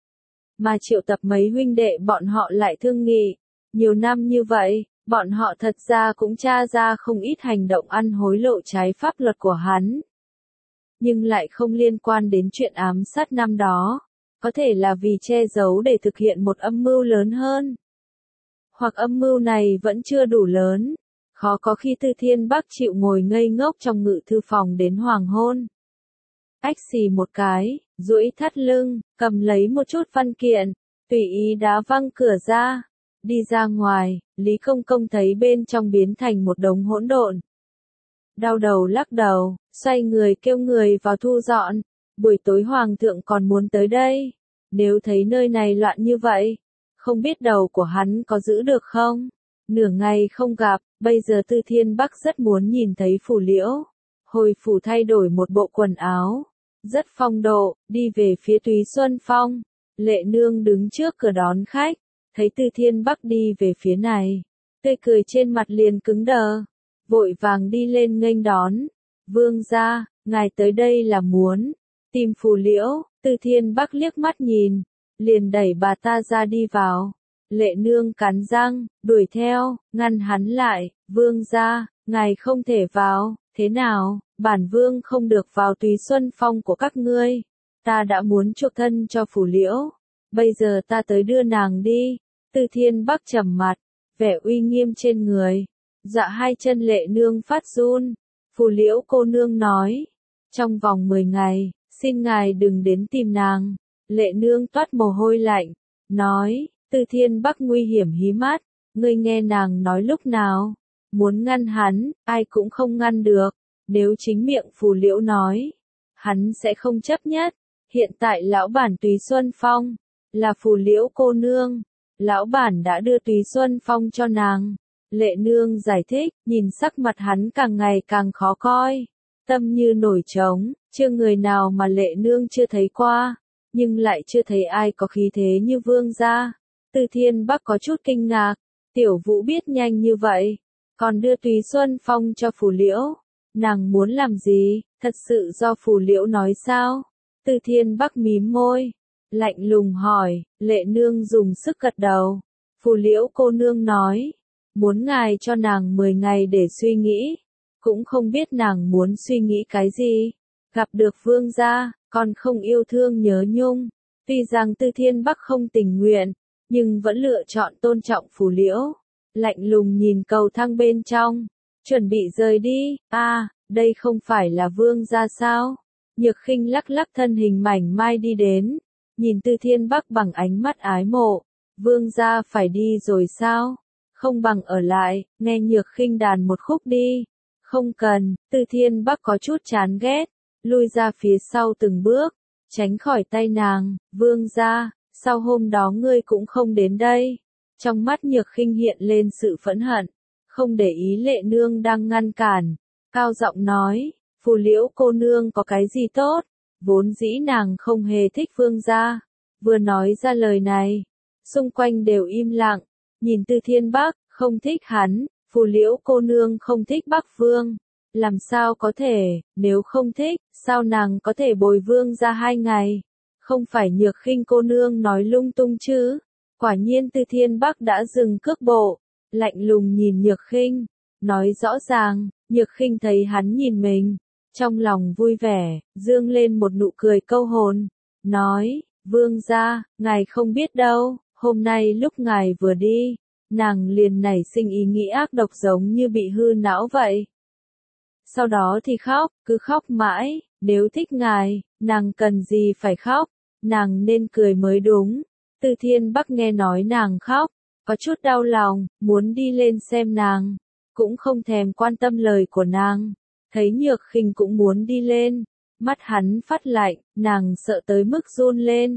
mà triệu tập mấy huynh đệ bọn họ lại thương nghị. Nhiều năm như vậy, bọn họ thật ra cũng tra ra không ít hành động ăn hối lộ trái pháp luật của hắn. Nhưng lại không liên quan đến chuyện ám sát năm đó. Có thể là vì che giấu để thực hiện một âm mưu lớn hơn. Hoặc âm mưu này vẫn chưa đủ lớn. Khó có khi Từ Thiên Bắc chịu ngồi ngây ngốc trong ngự thư phòng đến hoàng hôn. Ách xì một cái, duỗi thắt lưng, cầm lấy một chút văn kiện, tùy ý đá văng cửa ra. Đi ra ngoài, Lý Công Công thấy bên trong biến thành một đống hỗn độn. Đau đầu lắc đầu, xoay người kêu người vào thu dọn. Buổi tối Hoàng thượng còn muốn tới đây. Nếu thấy nơi này loạn như vậy, không biết đầu của hắn có giữ được không? Nửa ngày không gặp, bây giờ Từ Thiên Bắc rất muốn nhìn thấy Phủ Liễu. Hồi phủ thay đổi một bộ quần áo, rất phong độ, đi về phía Túy Xuân Phong. Lệ Nương đứng trước cửa đón khách, thấy Từ Thiên Bắc đi về phía này, tươi cười trên mặt liền cứng đờ, vội vàng đi lên nghênh đón. Vương gia, ngài tới đây là muốn tìm Phù Liễu. Từ Thiên Bắc liếc mắt nhìn, liền đẩy bà ta ra đi vào. Lệ Nương cắn răng, đuổi theo, ngăn hắn lại. Vương gia, ngài không thể vào. Thế nào, bản vương không được vào Túy Xuân Phong của các ngươi. Ta đã muốn chuộc thân cho Phù Liễu, bây giờ ta tới đưa nàng đi. Từ Thiên Bắc trầm mặt, vẻ uy nghiêm trên người. Dạ hai chân Lệ Nương phát run. Phù Liễu cô nương nói, trong vòng 10 ngày, xin ngài đừng đến tìm nàng. Lệ Nương toát mồ hôi lạnh, nói. Từ Thiên Bắc nguy hiểm hí mắt, ngươi nghe nàng nói lúc nào? Muốn ngăn hắn, ai cũng không ngăn được. Nếu chính miệng Phù Liễu nói, hắn sẽ không chấp nhất. Hiện tại lão bản Túy Xuân Phong là Phù Liễu cô nương, lão bản đã đưa Túy Xuân Phong cho nàng. Lệ Nương giải thích, nhìn sắc mặt hắn càng ngày càng khó coi, tâm như nổi trống, chưa người nào mà Lệ Nương chưa thấy qua, nhưng lại chưa thấy ai có khí thế như vương gia. Từ Thiên Bắc có chút kinh ngạc, Tiểu Vũ biết nhanh như vậy, còn đưa Túy Xuân Phong cho Phù Liễu. Nàng muốn làm gì, thật sự do Phù Liễu nói sao? Từ Thiên Bắc mím môi, lạnh lùng hỏi. Lệ Nương dùng sức gật đầu. Phù Liễu cô nương nói, muốn ngài cho nàng 10 ngày để suy nghĩ. Cũng không biết nàng muốn suy nghĩ cái gì. Gặp được vương gia, còn không yêu thương nhớ nhung. Tuy rằng Từ Thiên Bắc không tình nguyện, nhưng vẫn lựa chọn tôn trọng Phù Liễu. Lạnh lùng nhìn cầu thang bên trong, chuẩn bị rời đi. Đây không phải là vương gia sao? Nhược Khinh lắc lắc thân hình mảnh mai đi đến, nhìn Từ Thiên Bắc bằng ánh mắt ái mộ. Vương gia phải đi rồi sao? Không bằng ở lại, nghe Nhược Khinh đàn một khúc đi. Không cần. Từ Thiên Bắc có chút chán ghét, lui ra phía sau từng bước, tránh khỏi tay nàng. Vương gia, sao hôm đó ngươi cũng không đến đây? Trong mắt Nhược Khinh hiện lên sự phẫn hận, không để ý Lệ Nương đang ngăn cản, cao giọng nói. Phù Liễu cô nương có cái gì tốt? Vốn dĩ nàng không hề thích vương gia. Vừa nói ra lời này, xung quanh đều im lặng, nhìn Từ Thiên Bắc, không thích hắn. Phù Liễu cô nương không thích Bắc Vương. Làm sao có thể, nếu không thích, sao nàng có thể bồi vương gia 2 ngày? Không phải Nhược Khinh cô nương nói lung tung chứ? Quả nhiên Từ Thiên Bắc đã dừng cước bộ, lạnh lùng nhìn Nhược Khinh, nói rõ ràng. Nhược Khinh thấy hắn nhìn mình, trong lòng vui vẻ, dương lên một nụ cười câu hồn, nói. Vương gia, ngài không biết đâu, hôm nay lúc ngài vừa đi, nàng liền nảy sinh ý nghĩ ác độc giống như bị hư não vậy. Sau đó thì khóc, cứ khóc mãi. Nếu thích ngài, nàng cần gì phải khóc, nàng nên cười mới đúng. Từ Thiên Bắc nghe nói nàng khóc, có chút đau lòng, muốn đi lên xem nàng, cũng không thèm quan tâm lời của nàng. Thấy Nhược Khinh cũng muốn đi lên, mắt hắn phát lạnh, nàng sợ tới mức run lên.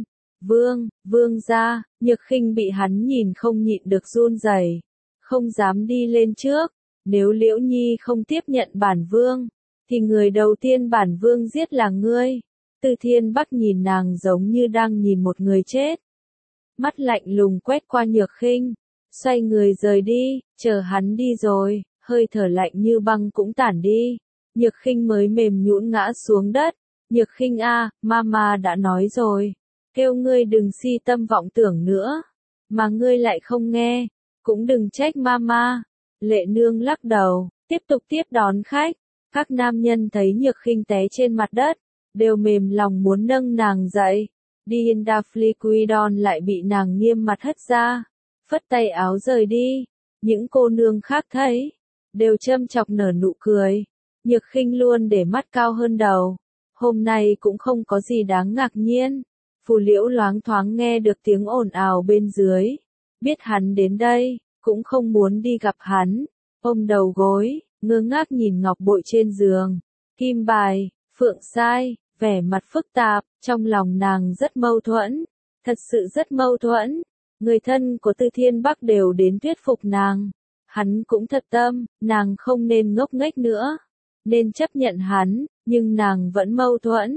Vương gia. Nhược Khinh bị hắn nhìn không nhịn được run rẩy, không dám đi lên trước. Nếu Liễu Nhi không tiếp nhận bản vương, thì người đầu tiên bản vương giết là ngươi. Từ Thiên Bắc nhìn nàng giống như đang nhìn một người chết. Mắt lạnh lùng quét qua Nhược Khinh, xoay người rời đi. Chờ hắn đi rồi, hơi thở lạnh như băng cũng tản đi. Nhược Khinh mới mềm nhũn ngã xuống đất. Nhược Khinh mama đã nói rồi, kêu ngươi đừng si tâm vọng tưởng nữa, mà ngươi lại không nghe, cũng đừng trách mama. Lệ Nương lắc đầu, tiếp tục tiếp đón khách. Các nam nhân thấy Nhược Khinh té trên mặt đất, đều mềm lòng muốn nâng nàng dậy. Diana Fliquidon lại bị nàng nghiêm mặt hất ra, phất tay áo rời đi. Những cô nương khác thấy, đều châm chọc nở nụ cười. Nhược Khinh luôn để mắt cao hơn đầu. Hôm nay cũng không có gì đáng ngạc nhiên. Phù Liễu loáng thoáng nghe được tiếng ồn ào bên dưới, biết hắn đến đây, cũng không muốn đi gặp hắn. Ôm đầu gối, ngơ ngác nhìn ngọc bội trên giường, kim bài, phượng sai, vẻ mặt phức tạp, trong lòng nàng rất mâu thuẫn, thật sự rất mâu thuẫn. Người thân của Từ Thiên Bắc đều đến thuyết phục nàng, hắn cũng thật tâm, nàng không nên ngốc nghếch nữa, nên chấp nhận hắn, nhưng nàng vẫn mâu thuẫn.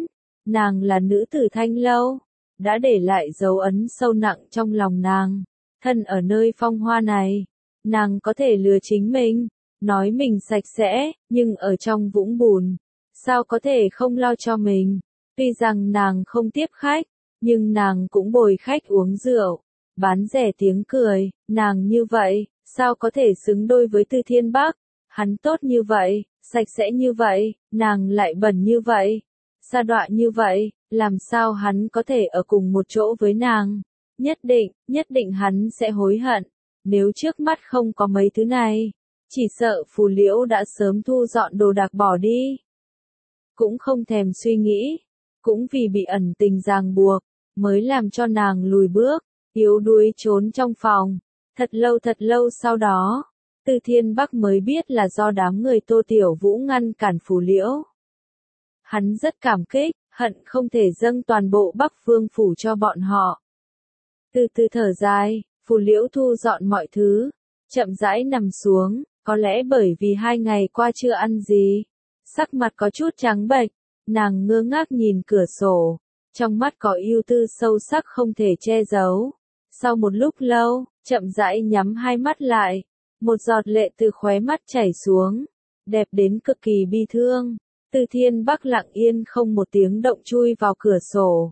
nàng là nữ tử Thanh Lâu, đã để lại dấu ấn sâu nặng trong lòng nàng. Thân ở nơi phong hoa này, nàng có thể lừa chính mình, nói mình sạch sẽ, nhưng ở trong vũng bùn, sao có thể không lo cho mình. Tuy rằng nàng không tiếp khách, nhưng nàng cũng bồi khách uống rượu, bán rẻ tiếng cười, nàng như vậy, sao có thể xứng đôi với Từ Thiên Bắc. Hắn tốt như vậy, sạch sẽ như vậy, nàng lại bẩn như vậy, sa đọa như vậy, làm sao hắn có thể ở cùng một chỗ với nàng. Nhất định hắn sẽ hối hận, nếu trước mắt không có mấy thứ này, chỉ sợ Phù Liễu đã sớm thu dọn đồ đạc bỏ đi. Cũng không thèm suy nghĩ, cũng vì bị ẩn tình ràng buộc, mới làm cho nàng lùi bước, yếu đuối trốn trong phòng. Thật lâu sau đó, Từ Thiên Bắc mới biết là do đám người Tô Tiểu Vũ ngăn cản Phù Liễu. Hắn rất cảm kích, hận không thể dâng toàn bộ Bắc Vương phủ cho bọn họ. Từ từ thở dài, Phù Liễu thu dọn mọi thứ, chậm rãi nằm xuống, có lẽ bởi vì 2 ngày qua chưa ăn gì, sắc mặt có chút trắng bệch, nàng ngơ ngác nhìn cửa sổ, trong mắt có ưu tư sâu sắc không thể che giấu. Sau một lúc lâu, chậm rãi nhắm hai mắt lại, một giọt lệ từ khóe mắt chảy xuống, đẹp đến cực kỳ bi thương. Từ Thiên Bắc lặng yên không một tiếng động chui vào cửa sổ.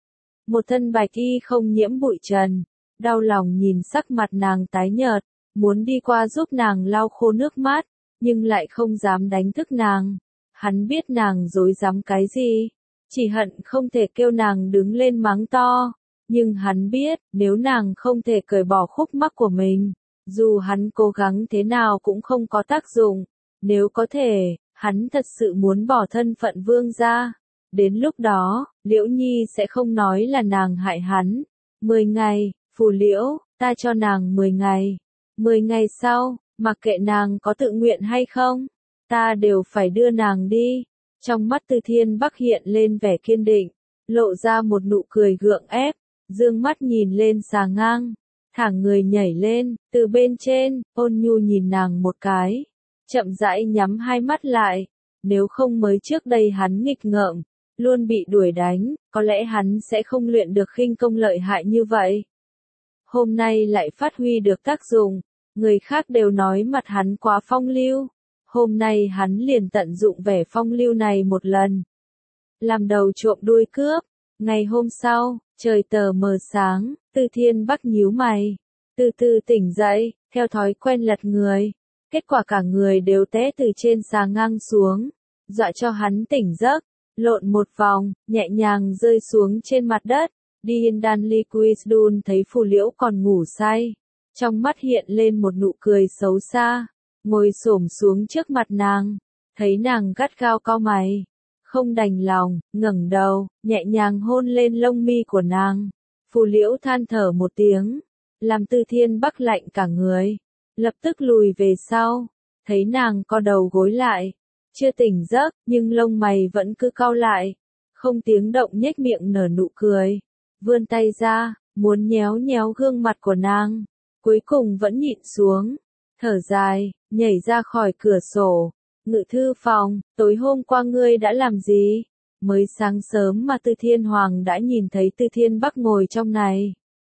Một thân bạch y không nhiễm bụi trần, đau lòng nhìn sắc mặt nàng tái nhợt, muốn đi qua giúp nàng lau khô nước mắt, nhưng lại không dám đánh thức nàng. Hắn biết nàng dối dám cái gì, chỉ hận không thể kêu nàng đứng lên mắng to, nhưng hắn biết, nếu nàng không thể cởi bỏ khúc mắc của mình, dù hắn cố gắng thế nào cũng không có tác dụng. Nếu có thể, hắn thật sự muốn bỏ thân phận vương ra. Đến lúc đó, Liễu Nhi sẽ không nói là nàng hại hắn. 10 ngày, Phù Liễu, ta cho nàng 10 ngày. 10 ngày sau, mặc kệ nàng có tự nguyện hay không, ta đều phải đưa nàng đi. Trong mắt Từ Thiên Bắc hiện lên vẻ kiên định, lộ ra một nụ cười gượng ép, dương mắt nhìn lên Xà Ngang, thẳng người nhảy lên, từ bên trên, ôn nhu nhìn nàng một cái, chậm rãi nhắm hai mắt lại. Nếu không mới trước đây hắn nghịch ngợm, luôn bị đuổi đánh, có lẽ hắn sẽ không luyện được khinh công lợi hại như vậy. Hôm nay lại phát huy được tác dụng, người khác đều nói mặt hắn quá phong lưu. Hôm nay hắn liền tận dụng vẻ phong lưu này một lần. Làm đầu trộm đuôi cướp. Ngày hôm sau, trời tờ mờ sáng, Từ Thiên Bắc nhíu mày, từ từ tỉnh dậy, theo thói quen lật người. Kết quả cả người đều té từ trên Xà Ngang xuống, dọa cho hắn tỉnh giấc, lộn một vòng, nhẹ nhàng rơi xuống trên mặt đất. Điên Đan Liquidun thấy Phù Liễu còn ngủ say, trong mắt hiện lên một nụ cười xấu xa, ngồi xổm xuống trước mặt nàng, thấy nàng gắt gao cau mày, không đành lòng, ngẩng đầu, nhẹ nhàng hôn lên lông mi của nàng. Phù Liễu than thở một tiếng, làm Từ Thiên Bắc lạnh cả người, lập tức lùi về sau, thấy nàng co đầu gối lại, chưa tỉnh giấc, nhưng lông mày vẫn cứ cau lại, không tiếng động nhếch miệng nở nụ cười, vươn tay ra, muốn nhéo nhéo gương mặt của nàng, cuối cùng vẫn nhịn xuống, thở dài, nhảy ra khỏi cửa sổ. Ngự thư phòng, tối hôm qua ngươi đã làm gì? Mới sáng sớm mà Từ Thiên Hoàng đã nhìn thấy Từ Thiên Bắc ngồi trong này.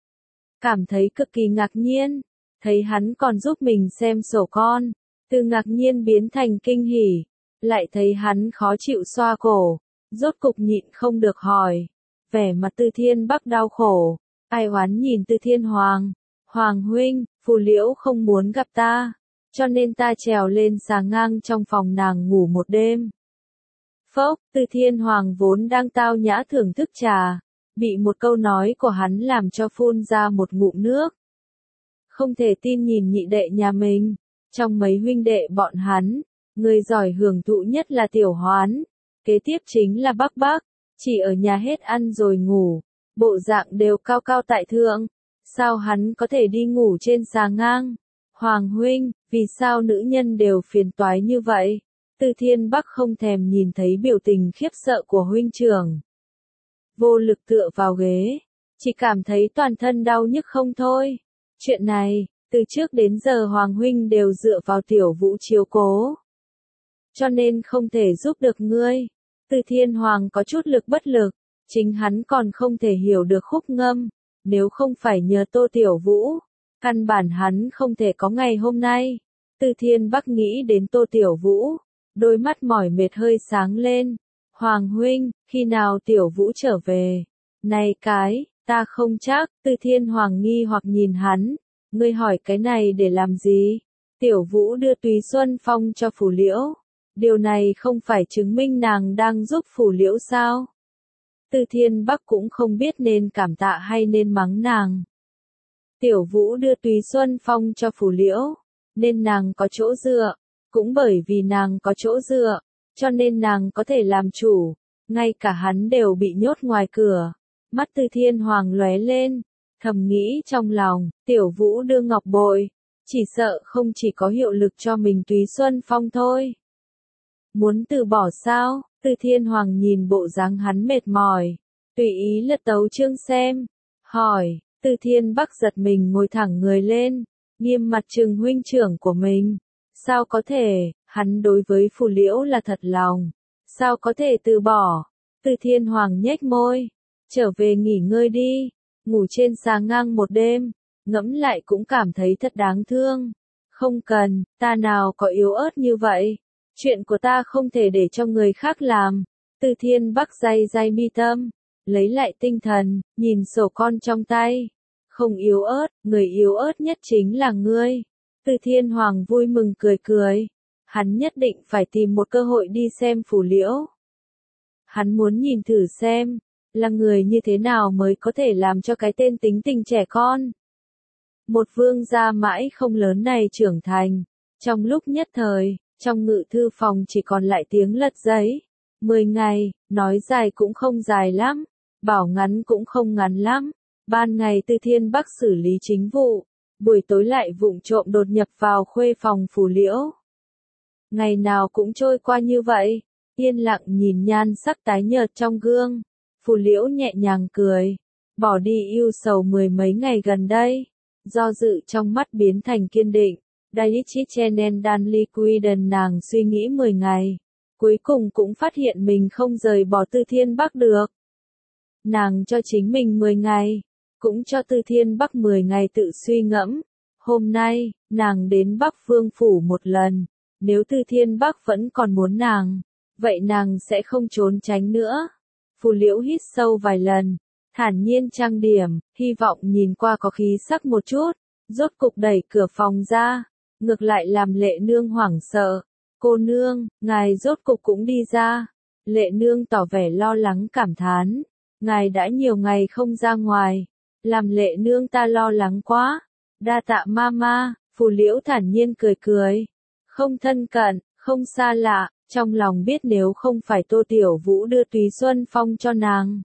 Cảm thấy cực kỳ ngạc nhiên, thấy hắn còn giúp mình xem sổ con, từ ngạc nhiên biến thành kinh hỉ, lại thấy hắn khó chịu xoa cổ, rốt cục nhịn không được hỏi. Vẻ mặt Từ Thiên Bắc đau khổ, ai oán nhìn Từ Thiên Hoàng, Hoàng huynh, Phù Liễu không muốn gặp ta, cho nên ta trèo lên Xà Ngang trong phòng nàng ngủ một đêm. Phốc, Từ Thiên Hoàng vốn đang tao nhã thưởng thức trà, bị một câu nói của hắn làm cho phun ra một ngụm nước. Không thể tin nhìn nhị đệ nhà mình, trong mấy huynh đệ bọn hắn, người giỏi hưởng thụ nhất là Tiểu Hoán, kế tiếp chính là Bắc Bắc, chỉ ở nhà hết ăn rồi ngủ, bộ dạng đều cao cao tại thượng, sao hắn có thể đi ngủ trên Xà Ngang? Hoàng huynh, vì sao nữ nhân đều phiền toái như vậy? Từ Thiên Bắc không thèm nhìn thấy biểu tình khiếp sợ của huynh trưởng. Vô lực tựa vào ghế, chỉ cảm thấy toàn thân đau nhức không thôi. Chuyện này, từ trước đến giờ Hoàng huynh đều dựa vào Tiểu Vũ chiếu cố, cho nên không thể giúp được ngươi. Từ Thiên Hoàng có chút lực bất lực, chính hắn còn không thể hiểu được khúc ngâm, nếu không phải nhờ Tô Tiểu Vũ, căn bản hắn không thể có ngày hôm nay. Từ Thiên Bắc nghĩ đến Tô Tiểu Vũ, đôi mắt mỏi mệt hơi sáng lên. Hoàng huynh, khi nào Tiểu Vũ trở về? Này cái, ta không chắc. Từ Thiên Hoàng nghi hoặc nhìn hắn, ngươi hỏi cái này để làm gì? Tiểu Vũ đưa Túy Xuân Phong cho Phủ Liễu. Điều này không phải chứng minh nàng đang giúp Phủ Liễu sao? Từ Thiên Bắc cũng không biết nên cảm tạ hay nên mắng nàng. Tiểu Vũ đưa Túy Xuân Phong cho Phủ Liễu, nên nàng có chỗ dựa. Cũng bởi vì nàng có chỗ dựa, cho nên nàng có thể làm chủ. Ngay cả hắn đều bị nhốt ngoài cửa. Mắt Từ Thiên Hoàng lóe lên, thầm nghĩ trong lòng, Tiểu Vũ đưa ngọc bội, chỉ sợ không chỉ có hiệu lực cho mình Túy Xuân Phong thôi. Muốn từ bỏ sao? Từ Thiên Hoàng nhìn bộ dáng hắn mệt mỏi, tùy ý lật tấu chương xem, hỏi. Từ Thiên Bắc giật mình ngồi thẳng người lên, nghiêm mặt trừng huynh trưởng của mình. Sao có thể, hắn đối với Phủ Liễu là thật lòng, sao có thể từ bỏ? Từ Thiên Hoàng nhếch môi, trở về nghỉ ngơi đi, ngủ trên xà ngang một đêm, ngẫm lại cũng cảm thấy thật đáng thương. Không cần, ta nào có yếu ớt như vậy, chuyện của ta không thể để cho người khác làm. Từ Thiên Bắc day day mi tâm, lấy lại tinh thần, nhìn sổ con trong tay. Không yếu ớt, người yếu ớt nhất chính là ngươi. Từ Thiên Hoàng vui mừng cười cười. Hắn nhất định phải tìm một cơ hội đi xem Phủ Liễu. Hắn muốn nhìn thử xem, là người như thế nào mới có thể làm cho cái tên tính tình trẻ con. Một vương gia mãi không lớn này trưởng thành. Trong lúc nhất thời, trong ngự thư phòng chỉ còn lại tiếng lật giấy. 10 ngày, nói dài cũng không dài lắm, bảo ngắn cũng không ngắn lắm. Ban ngày Từ Thiên Bắc xử lý chính vụ, buổi tối lại vụng trộm đột nhập vào khuê phòng Phủ Liễu. Ngày nào cũng trôi qua như vậy, yên lặng nhìn nhan sắc tái nhợt trong gương. Phủ Liễu nhẹ nhàng cười, bỏ đi ưu sầu 10 mấy ngày gần đây, do dự trong mắt biến thành kiên định. Daichichenen dan liquiden nàng suy nghĩ 10 ngày, cuối cùng cũng phát hiện mình không rời bỏ Từ Thiên Bắc được. Nàng cho chính mình 10 ngày, cũng cho Từ Thiên Bắc 10 ngày tự suy ngẫm. Hôm nay, nàng đến Bắc Vương Phủ một lần, nếu Từ Thiên Bắc vẫn còn muốn nàng, vậy nàng sẽ không trốn tránh nữa. Phủ Liễu hít sâu vài lần, thản nhiên trang điểm, hy vọng nhìn qua có khí sắc một chút, rốt cục đẩy cửa phòng ra, ngược lại làm Lệ Nương hoảng sợ. Cô nương, ngài rốt cục cũng đi ra. Lệ Nương tỏ vẻ lo lắng cảm thán, ngài đã nhiều ngày không ra ngoài, làm Lệ Nương ta lo lắng quá. Đa tạ mama. Phủ Liễu thản nhiên cười cười, không thân cận, không xa lạ, trong lòng biết nếu không phải Tô Tiểu Vũ đưa Túy Xuân Phong cho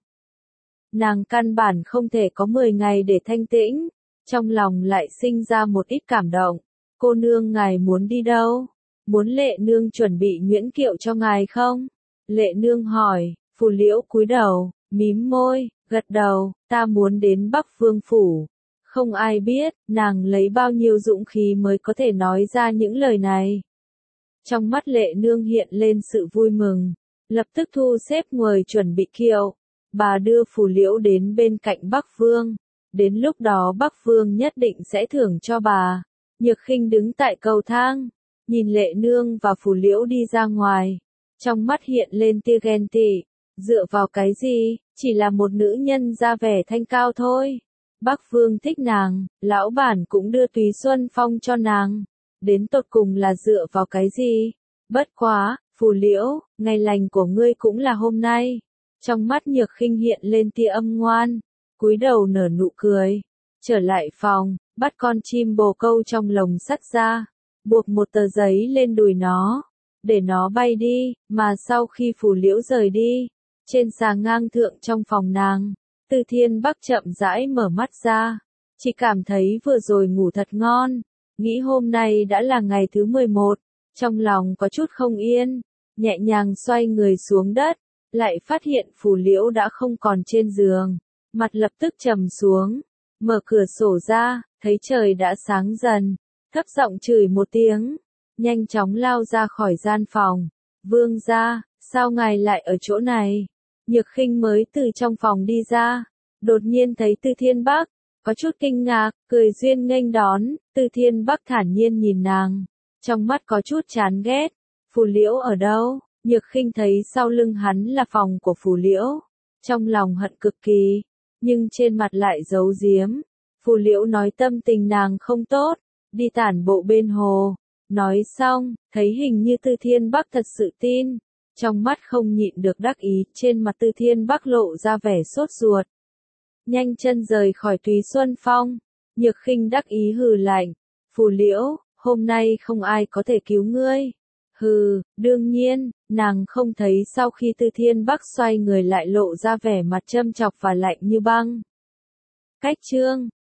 nàng căn bản không thể có 10 ngày để thanh tĩnh, trong lòng lại sinh ra một ít cảm động. Cô nương ngài muốn đi đâu? Muốn Lệ Nương chuẩn bị nhuyễn kiệu cho ngài không? Lệ Nương hỏi. Phủ Liễu cúi đầu, mím môi, gật đầu, ta muốn đến Bắc Vương Phủ. Không ai biết, nàng lấy bao nhiêu dũng khí mới có thể nói ra những lời này. Trong mắt Lệ Nương hiện lên sự vui mừng, lập tức thu xếp người chuẩn bị kiệu. Bà đưa Phủ Liễu đến bên cạnh Bắc Vương. Đến lúc đó Bắc Vương nhất định sẽ thưởng cho bà. Nhược Khinh đứng tại cầu thang, nhìn Lệ Nương và Phủ Liễu đi ra ngoài. Trong mắt hiện lên tia ghen tị. Dựa vào cái gì, chỉ là một nữ nhân ra vẻ thanh cao thôi. Bắc Vương thích nàng, lão bản cũng đưa Túy Xuân Phong cho nàng. Đến tột cùng là dựa vào cái gì? Bất quá, Phủ Liễu, ngày lành của ngươi cũng là hôm nay. Trong mắt Nhược Khinh hiện lên tia âm ngoan, cúi đầu nở nụ cười. Trở lại phòng, bắt con chim bồ câu trong lồng sắt ra, buộc một tờ giấy lên đùi nó, để nó bay đi, mà sau khi Phủ Liễu rời đi, trên xà ngang thượng trong phòng nàng, Từ Thiên Bắc chậm rãi mở mắt ra, chỉ cảm thấy vừa rồi ngủ thật ngon, nghĩ hôm nay đã là ngày thứ 11, trong lòng có chút không yên, nhẹ nhàng xoay người xuống đất, lại phát hiện Phủ Liễu đã không còn trên giường, mặt lập tức trầm xuống, mở cửa sổ ra, thấy trời đã sáng dần, thấp giọng chửi một tiếng, nhanh chóng lao ra khỏi gian phòng. Vương gia, sao ngài lại ở chỗ này? Nhược Khinh mới từ trong phòng đi ra, đột nhiên thấy Tư Thiên Bắc, có chút kinh ngạc, cười duyên nghênh đón, Tư Thiên Bắc thản nhiên nhìn nàng, trong mắt có chút chán ghét. Phù Liễu ở đâu? Nhược Khinh thấy sau lưng hắn là phòng của Phù Liễu, trong lòng hận cực kỳ, nhưng trên mặt lại giấu giếm. Phù Liễu nói tâm tình nàng không tốt, đi tản bộ bên hồ. Nói xong, thấy hình như Tư Thiên Bắc thật sự tin, trong mắt không nhịn được đắc ý, trên mặt Tư Thiên Bắc lộ ra vẻ sốt ruột. Nhanh chân rời khỏi Túy Xuân Phong, Nhược Khinh đắc ý hừ lạnh, Phù Liễu, hôm nay không ai có thể cứu ngươi. Hừ, đương nhiên, nàng không thấy sau khi Tư Thiên Bắc xoay người lại lộ ra vẻ mặt châm chọc và lạnh như băng. Cách chương